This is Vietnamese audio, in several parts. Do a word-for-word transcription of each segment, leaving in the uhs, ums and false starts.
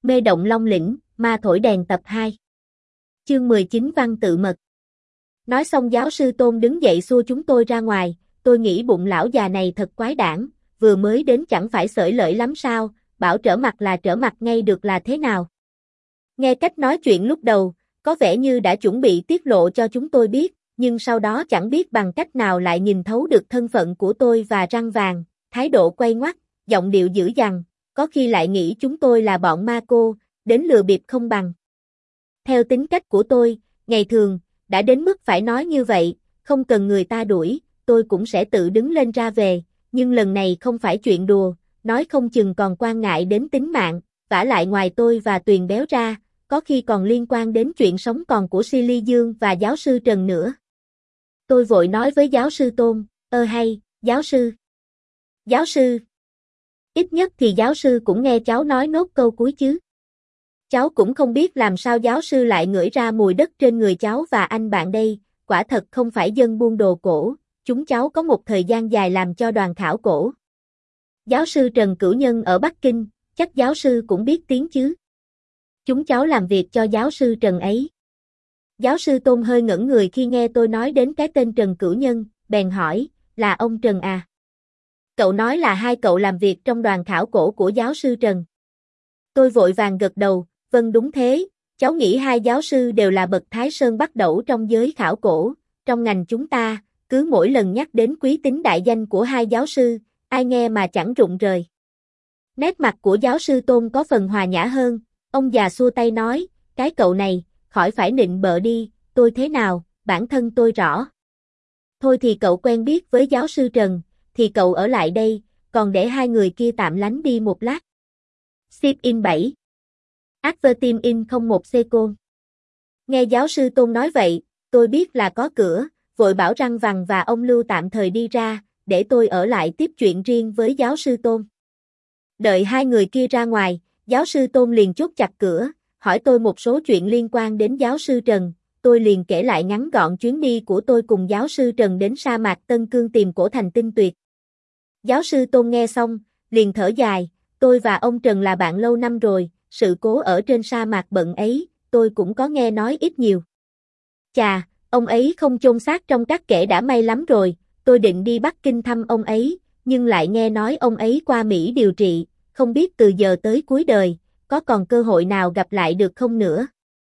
Mê động Long Lĩnh, ma thổi đèn tập hai. Chương mười chín văn tự mật. Nói xong giáo sư Tôn đứng dậy xua chúng tôi ra ngoài, tôi nghĩ bụng lão già này thật quái đản, vừa mới đến chẳng phải xởi lởi lắm sao, bảo trở mặt là trở mặt ngay được là thế nào. Nghe cách nói chuyện lúc đầu, có vẻ như đã chuẩn bị tiết lộ cho chúng tôi biết, nhưng sau đó chẳng biết bằng cách nào lại nhìn thấu được thân phận của tôi và răng vàng, thái độ quay ngoắt, giọng điệu dữ dằn, có khi lại nghĩ chúng tôi là bọn ma cô, đến lừa bịp không bằng. Theo tính cách của tôi, ngày thường, đã đến mức phải nói như vậy, không cần người ta đuổi, tôi cũng sẽ tự đứng lên ra về, nhưng lần này không phải chuyện đùa, nói không chừng còn quan ngại đến tính mạng, vả lại ngoài tôi và Tuyền béo ra, có khi còn liên quan đến chuyện sống còn của Silly Dương và giáo sư Trần nữa. Tôi vội nói với giáo sư Tôn, ơ hay, giáo sư. Giáo sư. Ít nhất thì giáo sư cũng nghe cháu nói nốt câu cuối chứ. Cháu cũng không biết làm sao giáo sư lại ngửi ra mùi đất trên người cháu và anh bạn đây, quả thật không phải dân buôn đồ cổ, chúng cháu có một thời gian dài làm cho đoàn khảo cổ. Giáo sư Trần Cửu Nhân ở Bắc Kinh, chắc giáo sư cũng biết tiếng chứ. Chúng cháu làm việc cho giáo sư Trần ấy. Giáo sư Tôn hơi ngẩn người khi nghe tôi nói đến cái tên Trần Cửu Nhân, bèn hỏi, là ông Trần à? Cậu nói là hai cậu làm việc trong đoàn khảo cổ của giáo sư Trần. Tôi vội vàng gật đầu, vâng đúng thế, cháu nghĩ hai giáo sư đều là bậc Thái Sơn bắt đẩu trong giới khảo cổ, trong ngành chúng ta, cứ mỗi lần nhắc đến quý tính đại danh của hai giáo sư, ai nghe mà chẳng rụng rời. Nét mặt của giáo sư Tôn có phần hòa nhã hơn, ông già xua tay nói, cái cậu này, khỏi phải nịnh bợ đi, tôi thế nào, bản thân tôi rõ. Thôi thì cậu quen biết với giáo sư Trần, thì cậu ở lại đây, còn để hai người kia tạm lánh đi một lát. Ship in bảy. Advertim in không một second. Nghe giáo sư Tôn nói vậy, tôi biết là có cửa, vội bảo Răng Vằng và ông Lưu tạm thời đi ra, để tôi ở lại tiếp chuyện riêng với giáo sư Tôn. Đợi hai người kia ra ngoài, giáo sư Tôn liền chốt chặt cửa, hỏi tôi một số chuyện liên quan đến giáo sư Trần, tôi liền kể lại ngắn gọn chuyến đi của tôi cùng giáo sư Trần đến sa mạc Tân Cương tìm cổ thành tinh tuyệt. Giáo sư Tôn nghe xong, liền thở dài, tôi và ông Trần là bạn lâu năm rồi, sự cố ở trên sa mạc bận ấy, tôi cũng có nghe nói ít nhiều. Chà, ông ấy không chôn xác trong các kẽ đã may lắm rồi, tôi định đi Bắc Kinh thăm ông ấy, nhưng lại nghe nói ông ấy qua Mỹ điều trị, không biết từ giờ tới cuối đời, có còn cơ hội nào gặp lại được không nữa.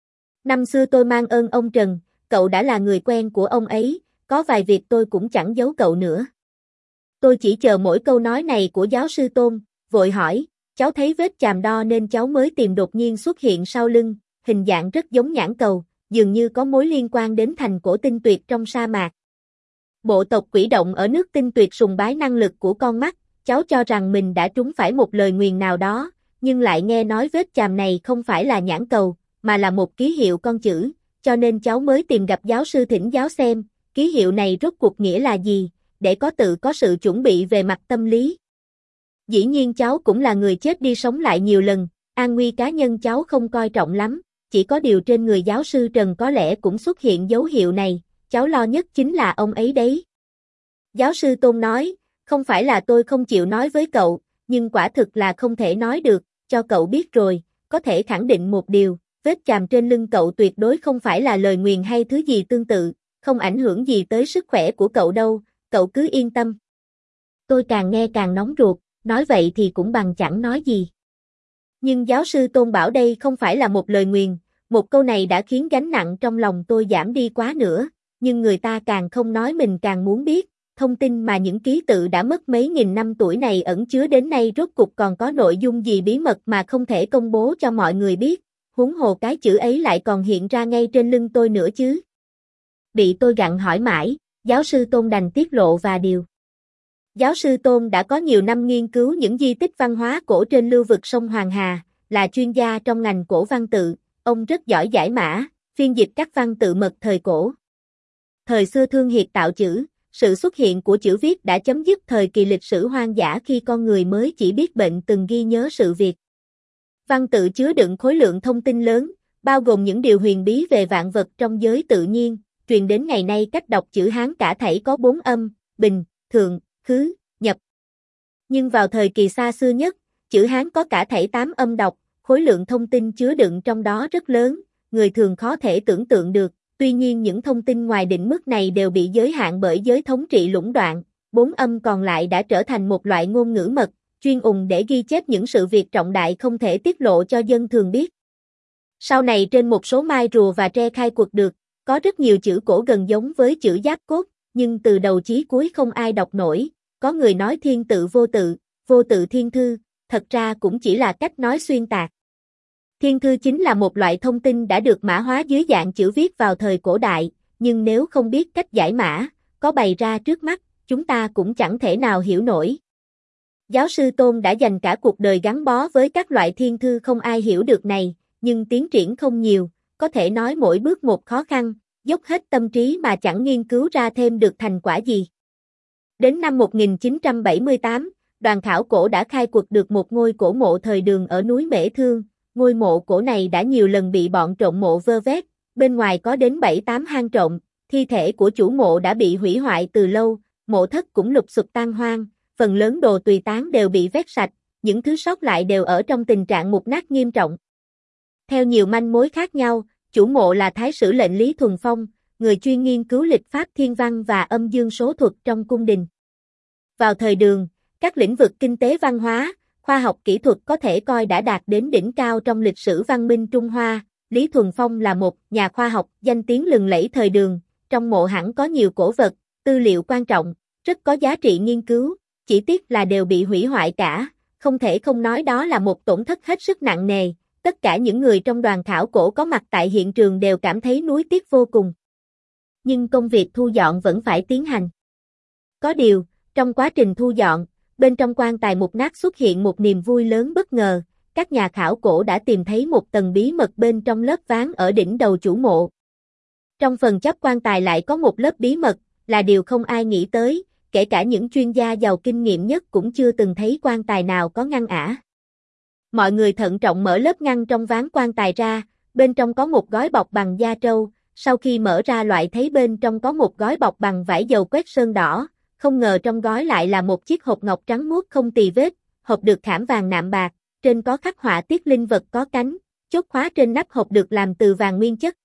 Năm xưa tôi mang ơn ông Trần, cậu đã là người quen của ông ấy, có vài việc tôi cũng chẳng giấu cậu nữa. Tôi chỉ chờ mỗi câu nói này của giáo sư Tôn, vội hỏi, cháu thấy vết chàm đo nên cháu mới tìm đột nhiên xuất hiện sau lưng, hình dạng rất giống nhãn cầu, dường như có mối liên quan đến thành cổ tinh tuyệt trong sa mạc. Bộ tộc Quỷ Động ở nước tinh tuyệt sùng bái năng lực của con mắt, cháu cho rằng mình đã trúng phải một lời nguyền nào đó, nhưng lại nghe nói vết chàm này không phải là nhãn cầu, mà là một ký hiệu con chữ, cho nên cháu mới tìm gặp giáo sư thỉnh giáo xem, ký hiệu này rốt cuộc nghĩa là gì, để có tự có sự chuẩn bị về mặt tâm lý. Dĩ nhiên cháu cũng là người chết đi sống lại nhiều lần, an nguy cá nhân cháu không coi trọng lắm, chỉ có điều trên người giáo sư Trần có lẽ cũng xuất hiện dấu hiệu này, cháu lo nhất chính là ông ấy đấy. Giáo sư Tôn nói, không phải là tôi không chịu nói với cậu, nhưng quả thực là không thể nói được, cho cậu biết rồi, có thể khẳng định một điều, vết chàm trên lưng cậu tuyệt đối không phải là lời nguyền hay thứ gì tương tự, không ảnh hưởng gì tới sức khỏe của cậu đâu, cậu cứ yên tâm. Tôi càng nghe càng nóng ruột, nói vậy thì cũng bằng chẳng nói gì. Nhưng giáo sư Tôn bảo đây không phải là một lời nguyền, một câu này đã khiến gánh nặng trong lòng tôi giảm đi quá nữa, nhưng người ta càng không nói mình càng muốn biết, thông tin mà những ký tự đã mất mấy nghìn năm tuổi này ẩn chứa đến nay rốt cục còn có nội dung gì bí mật mà không thể công bố cho mọi người biết, huống hồ cái chữ ấy lại còn hiện ra ngay trên lưng tôi nữa chứ. Bị tôi gặng hỏi mãi, giáo sư Tôn đành tiết lộ và điều. Giáo sư Tôn đã có nhiều năm nghiên cứu những di tích văn hóa cổ trên lưu vực sông Hoàng Hà, là chuyên gia trong ngành cổ văn tự, ông rất giỏi giải mã, phiên dịch các văn tự mật thời cổ. Thời xưa Thương Hiệt tạo chữ, sự xuất hiện của chữ viết đã chấm dứt thời kỳ lịch sử hoang dã khi con người mới chỉ biết bệnh từng ghi nhớ sự việc. Văn tự chứa đựng khối lượng thông tin lớn, bao gồm những điều huyền bí về vạn vật trong giới tự nhiên, truyền đến ngày nay cách đọc chữ Hán cả thảy có bốn âm, bình, thượng, khứ, nhập. Nhưng vào thời kỳ xa xưa nhất, chữ Hán có cả thảy tám âm đọc, khối lượng thông tin chứa đựng trong đó rất lớn, người thường khó thể tưởng tượng được, tuy nhiên những thông tin ngoài định mức này đều bị giới hạn bởi giới thống trị lũng đoạn, bốn âm còn lại đã trở thành một loại ngôn ngữ mật, chuyên dùng để ghi chép những sự việc trọng đại không thể tiết lộ cho dân thường biết. Sau này trên một số mai rùa và tre khai quật được, có rất nhiều chữ cổ gần giống với chữ Giáp Cốt, nhưng từ đầu chí cuối không ai đọc nổi, có người nói thiên tự vô tự, vô tự thiên thư, thật ra cũng chỉ là cách nói xuyên tạc. Thiên thư chính là một loại thông tin đã được mã hóa dưới dạng chữ viết vào thời cổ đại, nhưng nếu không biết cách giải mã, có bày ra trước mắt, chúng ta cũng chẳng thể nào hiểu nổi. Giáo sư Tôn đã dành cả cuộc đời gắn bó với các loại thiên thư không ai hiểu được này, nhưng tiến triển không nhiều, có thể nói mỗi bước một khó khăn, dốc hết tâm trí mà chẳng nghiên cứu ra thêm được thành quả gì. Đến năm một nghìn chín trăm bảy mươi tám, đoàn khảo cổ đã khai quật được một ngôi cổ mộ thời Đường ở núi Mễ Thương. Ngôi mộ cổ này đã nhiều lần bị bọn trộm mộ vơ vét, bên ngoài có đến bảy tám hang trộm, thi thể của chủ mộ đã bị hủy hoại từ lâu, mộ thất cũng lụp xụp tan hoang, phần lớn đồ tùy tán đều bị vét sạch, những thứ sót lại đều ở trong tình trạng mục nát nghiêm trọng. Theo nhiều manh mối khác nhau, chủ mộ là Thái sử lệnh Lý Thuần Phong, người chuyên nghiên cứu lịch pháp thiên văn và âm dương số thuật trong cung đình. Vào thời Đường, các lĩnh vực kinh tế văn hóa, khoa học kỹ thuật có thể coi đã đạt đến đỉnh cao trong lịch sử văn minh Trung Hoa. Lý Thuần Phong là một nhà khoa học danh tiếng lừng lẫy thời Đường, trong mộ hẳn có nhiều cổ vật, tư liệu quan trọng, rất có giá trị nghiên cứu, chỉ tiếc là đều bị hủy hoại cả, không thể không nói đó là một tổn thất hết sức nặng nề. Tất cả những người trong đoàn khảo cổ có mặt tại hiện trường đều cảm thấy nuối tiếc vô cùng. Nhưng công việc thu dọn vẫn phải tiến hành. Có điều, trong quá trình thu dọn, bên trong quan tài mục nát xuất hiện một niềm vui lớn bất ngờ, các nhà khảo cổ đã tìm thấy một tầng bí mật bên trong lớp ván ở đỉnh đầu chủ mộ. Trong phần chóp quan tài lại có một lớp bí mật, là điều không ai nghĩ tới, kể cả những chuyên gia giàu kinh nghiệm nhất cũng chưa từng thấy quan tài nào có ngăn ả. Mọi người thận trọng mở lớp ngăn trong ván quan tài ra, bên trong có một gói bọc bằng da trâu, sau khi mở ra loại thấy bên trong có một gói bọc bằng vải dầu quét sơn đỏ, không ngờ trong gói lại là một chiếc hộp ngọc trắng muốt không tì vết, hộp được khảm vàng nạm bạc, trên có khắc họa tiết linh vật có cánh, chốt khóa trên nắp hộp được làm từ vàng nguyên chất.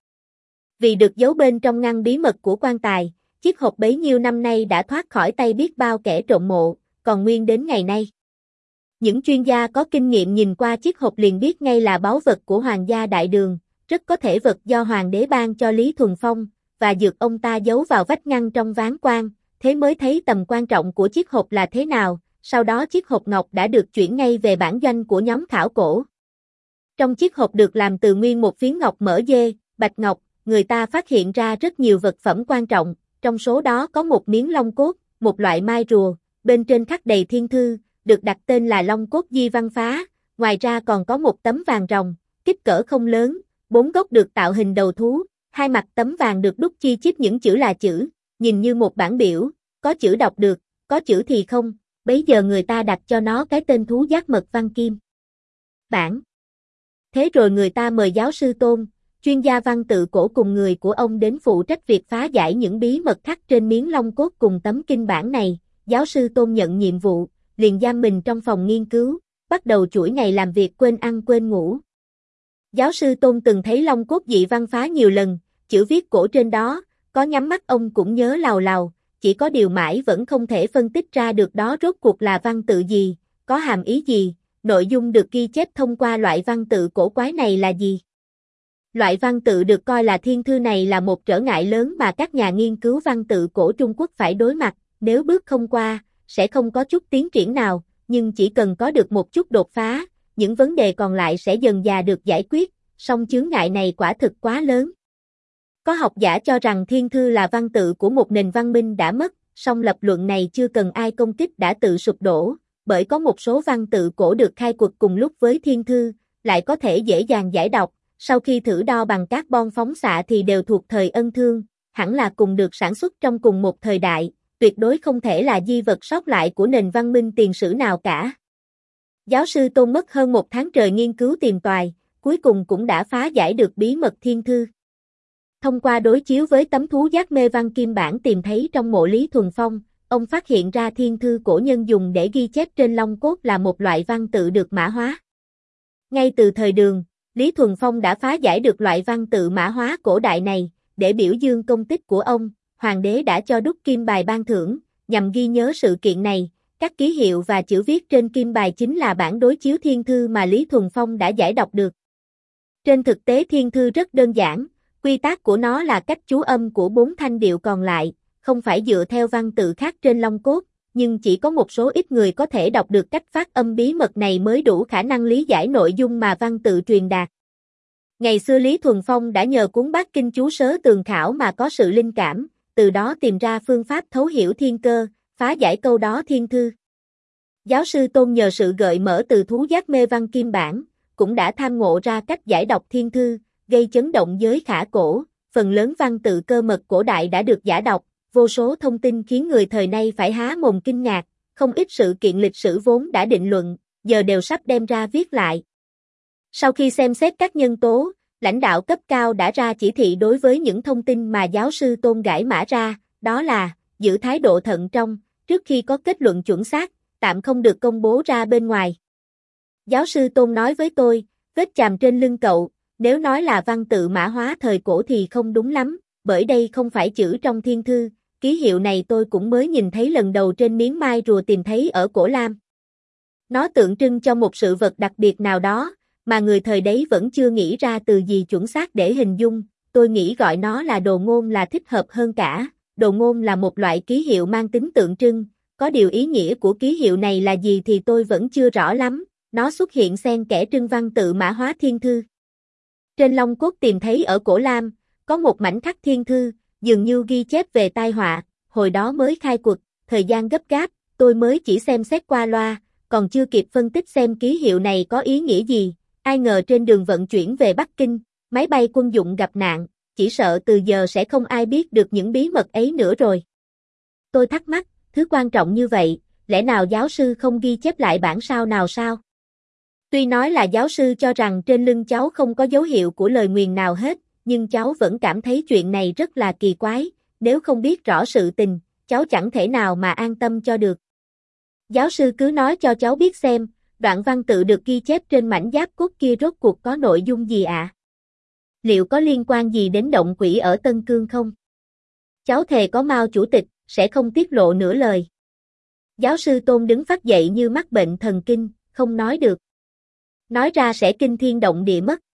Vì được giấu bên trong ngăn bí mật của quan tài, chiếc hộp bấy nhiêu năm nay đã thoát khỏi tay biết bao kẻ trộm mộ, còn nguyên đến ngày nay. Những chuyên gia có kinh nghiệm nhìn qua chiếc hộp liền biết ngay là báu vật của Hoàng gia Đại Đường, rất có thể vật do Hoàng đế ban cho Lý Thuần Phong, và dược ông ta giấu vào vách ngăn trong ván quan, thế mới thấy tầm quan trọng của chiếc hộp là thế nào, sau đó chiếc hộp ngọc đã được chuyển ngay về bản doanh của nhóm khảo cổ. Trong chiếc hộp được làm từ nguyên một phiến ngọc mỡ dê, bạch ngọc, người ta phát hiện ra rất nhiều vật phẩm quan trọng, trong số đó có một miếng long cốt, một loại mai rùa, bên trên khắc đầy thiên thư, được đặt tên là Long Cốt Di Văn Phá, ngoài ra còn có một tấm vàng ròng, kích cỡ không lớn, bốn góc được tạo hình đầu thú, hai mặt tấm vàng được đúc chi chít những chữ là chữ, nhìn như một bản biểu, có chữ đọc được, có chữ thì không, bấy giờ người ta đặt cho nó cái tên thú giác mật văn kim bản. Thế rồi người ta mời giáo sư Tôn, chuyên gia văn tự cổ cùng người của ông đến phụ trách việc phá giải những bí mật khắc trên miếng long cốt cùng tấm kinh bản này. Giáo sư Tôn nhận nhiệm vụ, liền giam mình trong phòng nghiên cứu, bắt đầu chuỗi ngày làm việc quên ăn quên ngủ. Giáo sư Tôn từng thấy long cốt dị văn phá nhiều lần, chữ viết cổ trên đó, có nhắm mắt ông cũng nhớ lào lào, chỉ có điều mãi vẫn không thể phân tích ra được đó rốt cuộc là văn tự gì, có hàm ý gì, nội dung được ghi chép thông qua loại văn tự cổ quái này là gì. Loại văn tự được coi là thiên thư này là một trở ngại lớn mà các nhà nghiên cứu văn tự cổ Trung Quốc phải đối mặt, nếu bước không qua, sẽ không có chút tiến triển nào, nhưng chỉ cần có được một chút đột phá, những vấn đề còn lại sẽ dần dà được giải quyết, song chướng ngại này quả thực quá lớn. Có học giả cho rằng thiên thư là văn tự của một nền văn minh đã mất, song lập luận này chưa cần ai công kích đã tự sụp đổ, bởi có một số văn tự cổ được khai quật cùng lúc với thiên thư, lại có thể dễ dàng giải đọc, sau khi thử đo bằng carbon phóng xạ thì đều thuộc thời Ân Thương, hẳn là cùng được sản xuất trong cùng một thời đại, tuyệt đối không thể là di vật sót lại của nền văn minh tiền sử nào cả. Giáo sư Tôn mất hơn một tháng trời nghiên cứu tìm tòi, cuối cùng cũng đã phá giải được bí mật thiên thư. Thông qua đối chiếu với tấm thú giác mê văn kim bản tìm thấy trong mộ Lý Thuần Phong, ông phát hiện ra thiên thư cổ nhân dùng để ghi chép trên long cốt là một loại văn tự được mã hóa. Ngay từ thời Đường, Lý Thuần Phong đã phá giải được loại văn tự mã hóa cổ đại này, để biểu dương công tích của ông, hoàng đế đã cho đúc kim bài ban thưởng, nhằm ghi nhớ sự kiện này. Các ký hiệu và chữ viết trên kim bài chính là bản đối chiếu thiên thư mà Lý Thuần Phong đã giải đọc được. Trên thực tế thiên thư rất đơn giản, quy tắc của nó là cách chú âm của bốn thanh điệu còn lại, không phải dựa theo văn tự khác trên long cốt, nhưng chỉ có một số ít người có thể đọc được cách phát âm bí mật này mới đủ khả năng lý giải nội dung mà văn tự truyền đạt. Ngày xưa Lý Thuần Phong đã nhờ cuốn Bát Kinh chú sớ tường khảo mà có sự linh cảm, từ đó tìm ra phương pháp thấu hiểu thiên cơ, phá giải câu đó thiên thư. Giáo sư Tôn nhờ sự gợi mở từ thú giác mê văn kim bản, cũng đã tham ngộ ra cách giải đọc thiên thư, gây chấn động giới khả cổ, phần lớn văn tự cơ mật cổ đại đã được giải đọc, vô số thông tin khiến người thời nay phải há mồm kinh ngạc, không ít sự kiện lịch sử vốn đã định luận, giờ đều sắp đem ra viết lại. Sau khi xem xét các nhân tố, lãnh đạo cấp cao đã ra chỉ thị đối với những thông tin mà giáo sư Tôn gãi mã ra, đó là giữ thái độ thận trọng, trước khi có kết luận chuẩn xác, tạm không được công bố ra bên ngoài. Giáo sư Tôn nói với tôi, vết chàm trên lưng cậu, nếu nói là văn tự mã hóa thời cổ thì không đúng lắm, bởi đây không phải chữ trong thiên thư, ký hiệu này tôi cũng mới nhìn thấy lần đầu trên miếng mai rùa tìm thấy ở Cổ Lam. Nó tượng trưng cho một sự vật đặc biệt nào đó, mà người thời đấy vẫn chưa nghĩ ra từ gì chuẩn xác để hình dung, tôi nghĩ gọi nó là đồ ngôn là thích hợp hơn cả. Đồ ngôn là một loại ký hiệu mang tính tượng trưng, có điều ý nghĩa của ký hiệu này là gì thì tôi vẫn chưa rõ lắm, nó xuất hiện xen kẽ trưng văn tự mã hóa thiên thư. Trên long cốt tìm thấy ở Cổ Lam, có một mảnh khắc thiên thư, dường như ghi chép về tai họa, hồi đó mới khai quật, thời gian gấp gáp, tôi mới chỉ xem xét qua loa, còn chưa kịp phân tích xem ký hiệu này có ý nghĩa gì, ai ngờ trên đường vận chuyển về Bắc Kinh, máy bay quân dụng gặp nạn, chỉ sợ từ giờ sẽ không ai biết được những bí mật ấy nữa rồi. Tôi thắc mắc, thứ quan trọng như vậy, lẽ nào giáo sư không ghi chép lại bản sao nào sao? Tuy nói là giáo sư cho rằng trên lưng cháu không có dấu hiệu của lời nguyền nào hết, nhưng cháu vẫn cảm thấy chuyện này rất là kỳ quái, nếu không biết rõ sự tình, cháu chẳng thể nào mà an tâm cho được. Giáo sư cứ nói cho cháu biết xem, đoạn văn tự được ghi chép trên mảnh giáp cốt kia rốt cuộc có nội dung gì ạ? À? Liệu có liên quan gì đến động quỷ ở Tân Cương không? Cháu thề có Mao chủ tịch, sẽ không tiết lộ nửa lời. Giáo sư Tôn đứng phát dậy như mắc bệnh thần kinh, không nói được. Nói ra sẽ kinh thiên động địa mất.